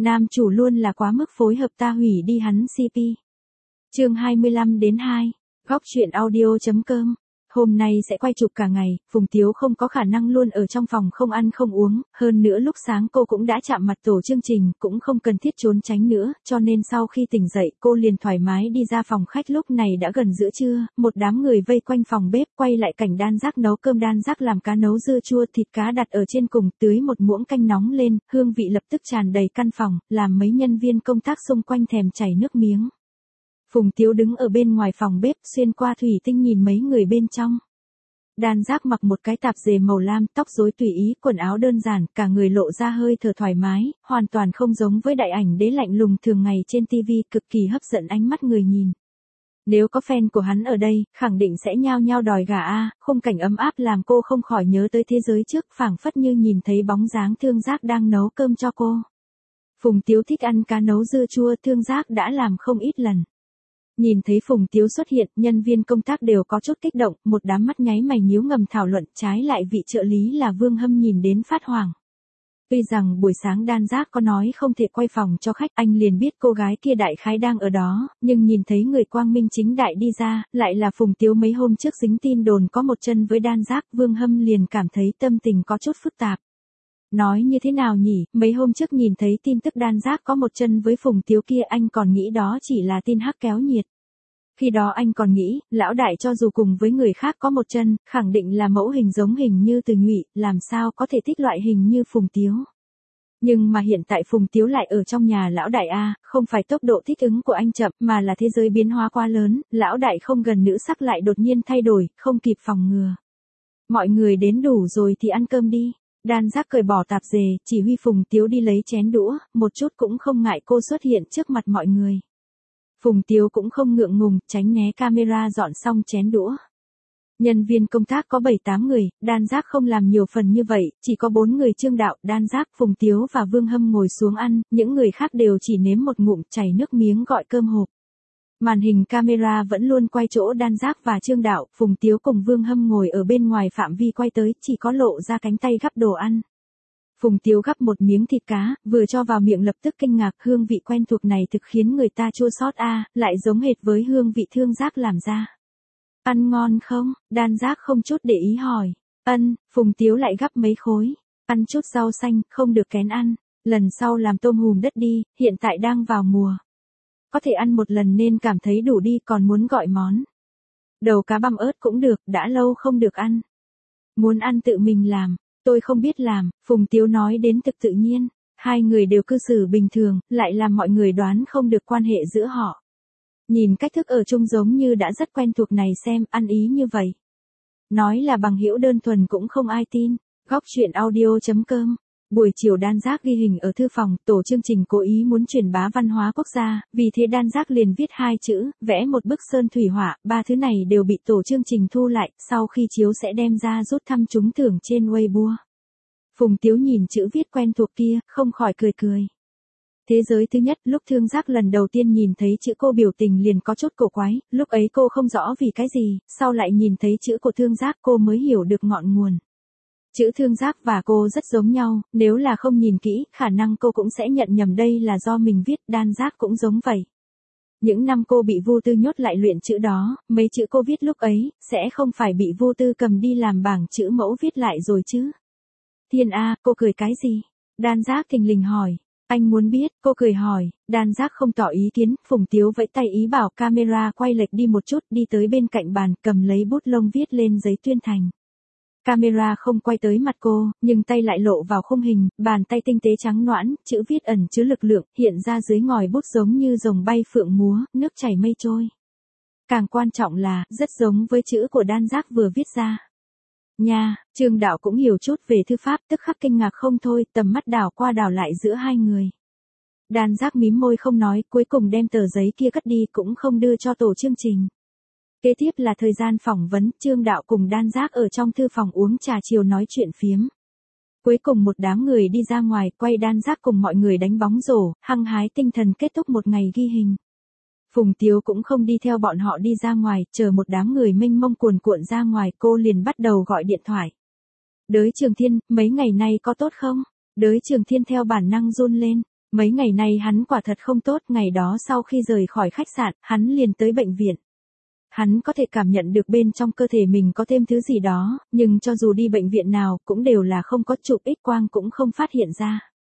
Nam chủ luôn là quá mức phối hợp ta hủy đi hắn CP. Chương 25-2, góc truyện audio.com. Hôm nay sẽ quay chụp cả ngày, Phùng Tiếu không có khả năng luôn ở trong phòng không ăn không uống, hơn nữa lúc sáng cô cũng đã chạm mặt tổ chương trình, cũng không cần thiết trốn tránh nữa, cho nên sau khi tỉnh dậy cô liền thoải mái đi ra phòng khách. Lúc này đã gần giữa trưa, một đám người vây quanh phòng bếp quay lại cảnh Đan Giác nấu cơm. Đan Giác làm cá nấu dưa chua, thịt cá đặt ở trên cùng, tưới một muỗng canh nóng lên, hương vị lập tức tràn đầy căn phòng, làm mấy nhân viên công tác xung quanh thèm chảy nước miếng. Phùng Tiếu đứng ở bên ngoài phòng bếp xuyên qua thủy tinh nhìn mấy người bên trong. Đan Giác mặc một cái tạp dề màu lam, tóc rối tùy ý, quần áo đơn giản, cả người lộ ra hơi thở thoải mái, hoàn toàn không giống với đại ảnh đế lạnh lùng thường ngày trên TV, cực kỳ hấp dẫn ánh mắt người nhìn. Nếu có fan của hắn ở đây, khẳng định sẽ nhao nhao đòi gà a. Khung cảnh ấm áp làm cô không khỏi nhớ tới thế giới trước, phảng phất như nhìn thấy bóng dáng Thương Giác đang nấu cơm cho cô. Phùng Tiếu thích ăn cá nấu dưa chua, Thương Giác đã làm không ít lần. Nhìn thấy Phùng Tiếu xuất hiện, nhân viên công tác đều có chút kích động, một đám mắt nháy mày nhíu ngầm thảo luận. Trái lại vị trợ lý là Vương Hâm nhìn đến phát hoảng. Tuy rằng buổi sáng Đan Giác có nói không thể quay phòng cho khách, anh liền biết cô gái kia đại khái đang ở đó, nhưng nhìn thấy người quang minh chính đại đi ra, lại là Phùng Tiếu mấy hôm trước dính tin đồn có một chân với Đan Giác, Vương Hâm liền cảm thấy tâm tình có chút phức tạp. Nói như thế nào nhỉ, mấy hôm trước nhìn thấy tin tức Đan Giác có một chân với Phùng Tiếu kia, anh còn nghĩ đó chỉ là tin hắc kéo nhiệt. Khi đó anh còn nghĩ, lão đại cho dù cùng với người khác có một chân, khẳng định là mẫu hình giống hình như Từ Nhụy, làm sao có thể thích loại hình như Phùng Tiếu. Nhưng mà hiện tại Phùng Tiếu lại ở trong nhà lão đại a, không phải tốc độ thích ứng của anh chậm, mà là thế giới biến hóa quá lớn, lão đại không gần nữ sắc lại đột nhiên thay đổi, không kịp phòng ngừa. Mọi người đến đủ rồi thì ăn cơm đi. Đan Giác cởi bỏ tạp dề, chỉ huy Phùng Tiếu đi lấy chén đũa, một chút cũng không ngại cô xuất hiện trước mặt mọi người. Phùng Tiếu cũng không ngượng ngùng, tránh né camera dọn xong chén đũa. Nhân viên công tác có 7-8 người, Đan Giác không làm nhiều phần như vậy, chỉ có 4 người Trương Đạo, Đan Giác, Phùng Tiếu và Vương Hâm ngồi xuống ăn, những người khác đều chỉ nếm một ngụm, chảy nước miếng gọi cơm hộp. Màn hình camera vẫn luôn quay chỗ Đan Giác và Trương Đạo, Phùng Tiếu cùng Vương Hâm ngồi ở bên ngoài phạm vi quay tới, chỉ có lộ ra cánh tay gắp đồ ăn. Phùng Tiếu gắp một miếng thịt cá, vừa cho vào miệng lập tức kinh ngạc, hương vị quen thuộc này thực khiến người ta chua xót a, lại giống hệt với hương vị Thương Giác làm ra. Ăn ngon không? Đan Giác không chút để ý hỏi. Ân, Phùng Tiếu lại gắp mấy khối. Ăn chút rau xanh, không được kén ăn. Lần sau làm tôm hùm đất đi, hiện tại đang vào mùa. Có thể ăn một lần nên cảm thấy đủ đi, còn muốn gọi món. Đầu cá băm ớt cũng được, đã lâu không được ăn. Muốn ăn tự mình làm. Tôi không biết làm, Phùng Tiếu nói đến thực tự nhiên. Hai người đều cư xử bình thường, lại làm mọi người đoán không được quan hệ giữa họ. Nhìn cách thức ở chung giống như đã rất quen thuộc này, xem, ăn ý như vậy. Nói là bằng hữu đơn thuần cũng không ai tin. Góc truyện audio.com. Buổi chiều Đan Giác ghi hình ở thư phòng, tổ chương trình cố ý muốn truyền bá văn hóa quốc gia, vì thế Đan Giác liền viết 2 chữ, vẽ một bức sơn thủy họa, 3 thứ này đều bị tổ chương trình thu lại, sau khi chiếu sẽ đem ra rút thăm trúng thưởng trên Weibo. Phùng Tiếu nhìn chữ viết quen thuộc kia, không khỏi cười cười. Thế giới thứ nhất, lúc Thương Giác lần đầu tiên nhìn thấy chữ cô biểu tình liền có chút cổ quái, lúc ấy cô không rõ vì cái gì, sau lại nhìn thấy chữ của Thương Giác cô mới hiểu được ngọn nguồn. Chữ Thương Giác và cô rất giống nhau, nếu là không nhìn kỹ, khả năng cô cũng sẽ nhận nhầm đây là do mình viết. Đan Giác cũng giống vậy. Những năm cô bị Vu Tư nhốt lại luyện chữ đó, mấy chữ cô viết lúc ấy, sẽ không phải bị Vu Tư cầm đi làm bảng chữ mẫu viết lại rồi chứ. Thiên A, cô cười cái gì? Đan Giác thình lình hỏi. Anh muốn biết, cô cười hỏi. Đan Giác không tỏ ý kiến, Phùng Tiếu vẫy tay ý bảo camera quay lệch đi một chút, đi tới bên cạnh bàn, cầm lấy bút lông viết lên giấy tuyên thành. Camera không quay tới mặt cô, nhưng tay lại lộ vào khung hình, bàn tay tinh tế trắng nõn, chữ viết ẩn chứa lực lượng, hiện ra dưới ngòi bút giống như rồng bay phượng múa, nước chảy mây trôi. Càng quan trọng là, rất giống với chữ của Đan Giác vừa viết ra. Nha, Trương Đạo cũng hiểu chút về thư pháp, tức khắc kinh ngạc không thôi, tầm mắt đảo qua đảo lại giữa hai người. Đan Giác mím môi không nói, cuối cùng đem tờ giấy kia cất đi, cũng không đưa cho tổ chương trình. Kế tiếp là thời gian phỏng vấn, Trương Đạo cùng Đan Giác ở trong thư phòng uống trà chiều nói chuyện phiếm. Cuối cùng một đám người đi ra ngoài, quay Đan Giác cùng mọi người đánh bóng rổ, hăng hái tinh thần kết thúc một ngày ghi hình. Phùng Tiếu cũng không đi theo bọn họ đi ra ngoài, chờ một đám người mênh mông cuồn cuộn ra ngoài, cô liền bắt đầu gọi điện thoại. Đới Trường Thiên, mấy ngày nay có tốt không? Đới Trường Thiên theo bản năng run lên. Mấy ngày nay hắn quả thật không tốt, ngày đó sau khi rời khỏi khách sạn, hắn liền tới bệnh viện. Hắn có thể cảm nhận được bên trong cơ thể mình có thêm thứ gì đó, nhưng cho dù đi bệnh viện nào cũng đều là không có, chụp X-quang cũng không phát hiện ra.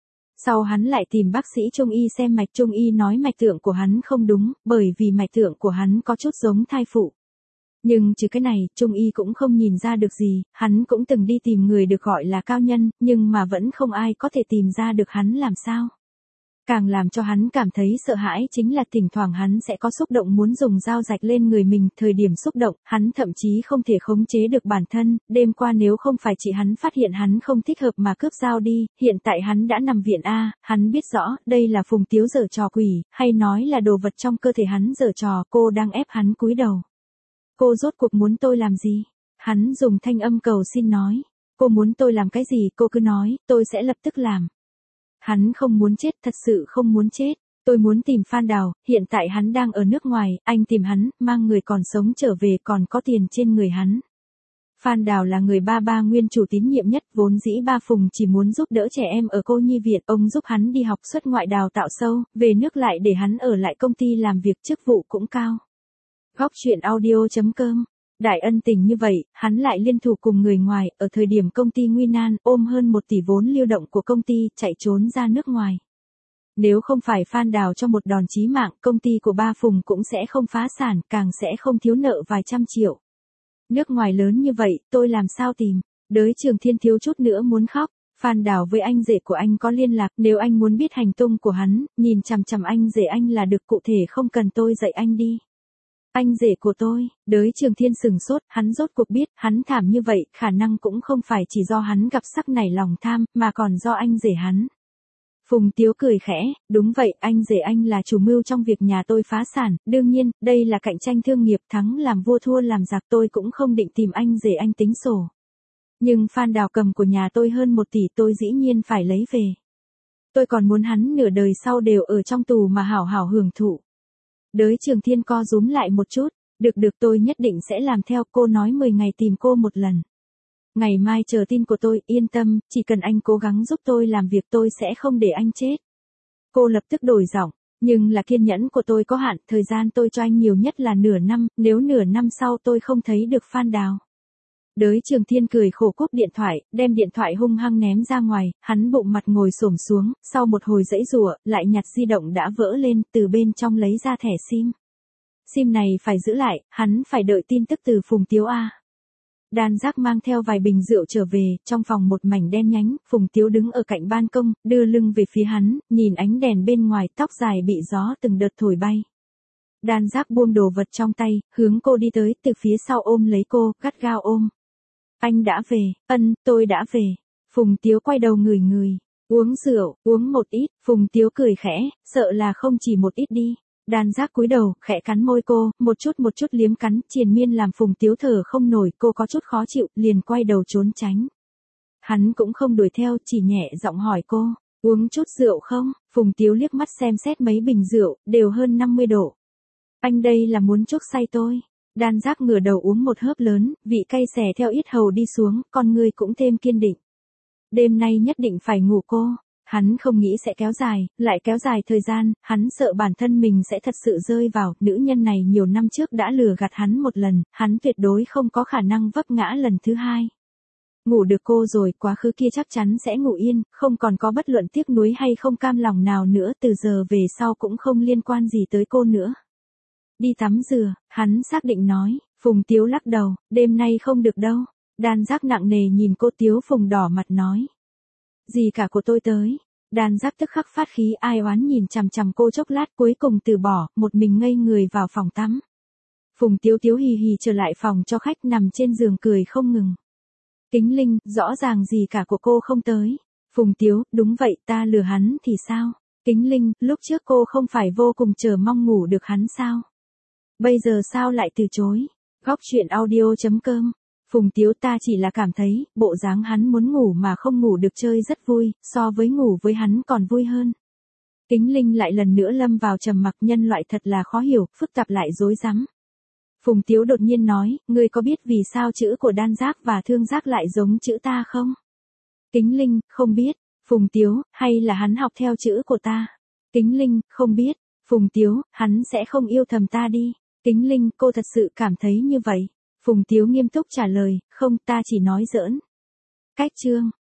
Sau hắn lại tìm bác sĩ Trung y xem mạch, Trung y nói mạch tượng của hắn không đúng, bởi vì mạch tượng của hắn có chút giống thai phụ. Nhưng trừ cái này, Trung y cũng không nhìn ra được gì, hắn cũng từng đi tìm người được gọi là cao nhân, nhưng mà vẫn không ai có thể tìm ra được hắn làm sao. Càng làm cho hắn cảm thấy sợ hãi chính là thỉnh thoảng hắn sẽ có xúc động muốn dùng dao rạch lên người mình, thời điểm xúc động, hắn thậm chí không thể khống chế được bản thân, đêm qua nếu không phải chị hắn phát hiện hắn không thích hợp mà cướp dao đi, hiện tại hắn đã nằm viện A, hắn biết rõ, đây là Phùng Tiếu giở trò quỷ, hay nói là đồ vật trong cơ thể hắn giở trò, cô đang ép hắn cúi đầu. Cô rốt cuộc muốn tôi làm gì? Hắn dùng thanh âm cầu xin nói. Cô muốn tôi làm cái gì, cô cứ nói, tôi sẽ lập tức làm. Hắn không muốn chết, thật sự không muốn chết. Tôi muốn tìm Phan Đào, hiện tại hắn đang ở nước ngoài, anh tìm hắn, mang người còn sống trở về, còn có tiền trên người hắn. Phan Đào là người ba nguyên chủ tín nhiệm nhất, vốn dĩ ba Phùng chỉ muốn giúp đỡ trẻ em ở cô nhi viện, ông giúp hắn đi học xuất ngoại đào tạo sâu, về nước lại để hắn ở lại công ty làm việc, chức vụ cũng cao. Góc chuyện audio.com. Đại ân tình như vậy, hắn lại liên thủ cùng người ngoài, ở thời điểm công ty nguy nan, ôm hơn 1 tỷ vốn lưu động của công ty, chạy trốn ra nước ngoài. Nếu không phải Phan Đào cho một đòn chí mạng, công ty của ba Phùng cũng sẽ không phá sản, càng sẽ không thiếu nợ vài trăm triệu. Nước ngoài lớn như vậy, tôi làm sao tìm? Đới Trường Thiên thiếu chút nữa muốn khóc. Phan Đào với anh rể của anh có liên lạc, nếu anh muốn biết hành tung của hắn, nhìn chằm chằm anh rể anh là được, cụ thể không cần tôi dạy anh đi. Anh rể của tôi, Đới Trường Thiên sừng sốt, hắn rốt cuộc biết, hắn thảm như vậy, khả năng cũng không phải chỉ do hắn gặp sắc nảy lòng tham, mà còn do anh rể hắn. Phùng Tiếu cười khẽ, đúng vậy, anh rể anh là chủ mưu trong việc nhà tôi phá sản, đương nhiên, đây là cạnh tranh thương nghiệp, thắng làm vua thua làm giặc, tôi cũng không định tìm anh rể anh tính sổ. Nhưng Phan Đào cầm của nhà tôi hơn 1 tỷ, tôi dĩ nhiên phải lấy về. Tôi còn muốn hắn nửa đời sau đều ở trong tù mà hảo hảo hưởng thụ. Đới Trường Thiên co rúm lại một chút, được tôi nhất định sẽ làm theo, cô nói 10 ngày tìm cô một lần. Ngày mai chờ tin của tôi, yên tâm, chỉ cần anh cố gắng giúp tôi làm việc tôi sẽ không để anh chết. Cô lập tức đổi giọng, nhưng là kiên nhẫn của tôi có hạn, thời gian tôi cho anh nhiều nhất là nửa năm, nếu nửa năm sau tôi không thấy được Phan Đào. Đới Trường Thiên cười khổ cúp điện thoại, đem điện thoại hung hăng ném ra ngoài, hắn bụng mặt ngồi xổm xuống, sau một hồi giãy giụa, lại nhặt di động đã vỡ lên, từ bên trong lấy ra thẻ SIM. SIM này phải giữ lại, hắn phải đợi tin tức từ Phùng Tiếu A. Đan Giác mang theo vài bình rượu trở về, trong phòng một mảnh đen nhánh, Phùng Tiếu đứng ở cạnh ban công, đưa lưng về phía hắn, nhìn ánh đèn bên ngoài, tóc dài bị gió từng đợt thổi bay. Đan Giác buông đồ vật trong tay, hướng cô đi tới, từ phía sau ôm lấy cô, gắt gao ôm. Anh đã về, tôi đã về. Phùng Tiếu quay đầu ngửi, uống rượu, uống một ít, Phùng Tiếu cười khẽ, sợ là không chỉ một ít đi. Đan Giác cúi đầu, khẽ cắn môi cô, một chút liếm cắn, triền miên làm Phùng Tiếu thở không nổi, cô có chút khó chịu, liền quay đầu trốn tránh. Hắn cũng không đuổi theo, chỉ nhẹ giọng hỏi cô, uống chút rượu không? Phùng Tiếu liếc mắt xem xét mấy bình rượu, đều hơn 50 độ. Anh đây là muốn chuốc say tôi. Đan Giác ngửa đầu uống một hớp lớn, vị cay xè theo yết hầu đi xuống, con người cũng thêm kiên định. Đêm nay nhất định phải ngủ cô. Hắn không nghĩ sẽ kéo dài, lại kéo dài thời gian, hắn sợ bản thân mình sẽ thật sự rơi vào, nữ nhân này nhiều năm trước đã lừa gạt hắn một lần, hắn tuyệt đối không có khả năng vấp ngã lần thứ hai. Ngủ được cô rồi, quá khứ kia chắc chắn sẽ ngủ yên, không còn có bất luận tiếc nuối hay không cam lòng nào nữa, từ giờ về sau cũng không liên quan gì tới cô nữa. Đi tắm rửa, hắn xác định nói, Phùng Tiếu lắc đầu, đêm nay không được đâu. Đan Giác nặng nề nhìn cô, Tiếu Phùng đỏ mặt nói. Gì cả của tôi tới. Đan Giác tức khắc phát khí, ai oán nhìn chằm chằm cô chốc lát, cuối cùng từ bỏ, một mình ngây người vào phòng tắm. Phùng Tiếu hì hì trở lại phòng cho khách, nằm trên giường cười không ngừng. Kính Linh, rõ ràng gì cả của cô không tới. Phùng Tiếu, đúng vậy, ta lừa hắn thì sao? Kính Linh, lúc trước cô không phải vô cùng chờ mong ngủ được hắn sao? Bây giờ sao lại từ chối? Góc chuyện audio.com. Phùng Tiếu, ta chỉ là cảm thấy, bộ dáng hắn muốn ngủ mà không ngủ được chơi rất vui, so với ngủ với hắn còn vui hơn. Kính Linh lại lần nữa lâm vào trầm mặc, nhân loại thật là khó hiểu, phức tạp lại rối rắm. Phùng Tiếu đột nhiên nói, ngươi có biết vì sao chữ của Đan Giác và Thương Giác lại giống chữ ta không? Kính Linh, không biết. Phùng Tiếu, hay là hắn học theo chữ của ta? Kính Linh, không biết. Phùng Tiếu, hắn sẽ không yêu thầm ta đi. Kính Linh, cô thật sự cảm thấy như vậy. Phùng Tiếu nghiêm túc trả lời, không, ta chỉ nói giỡn. Cách chương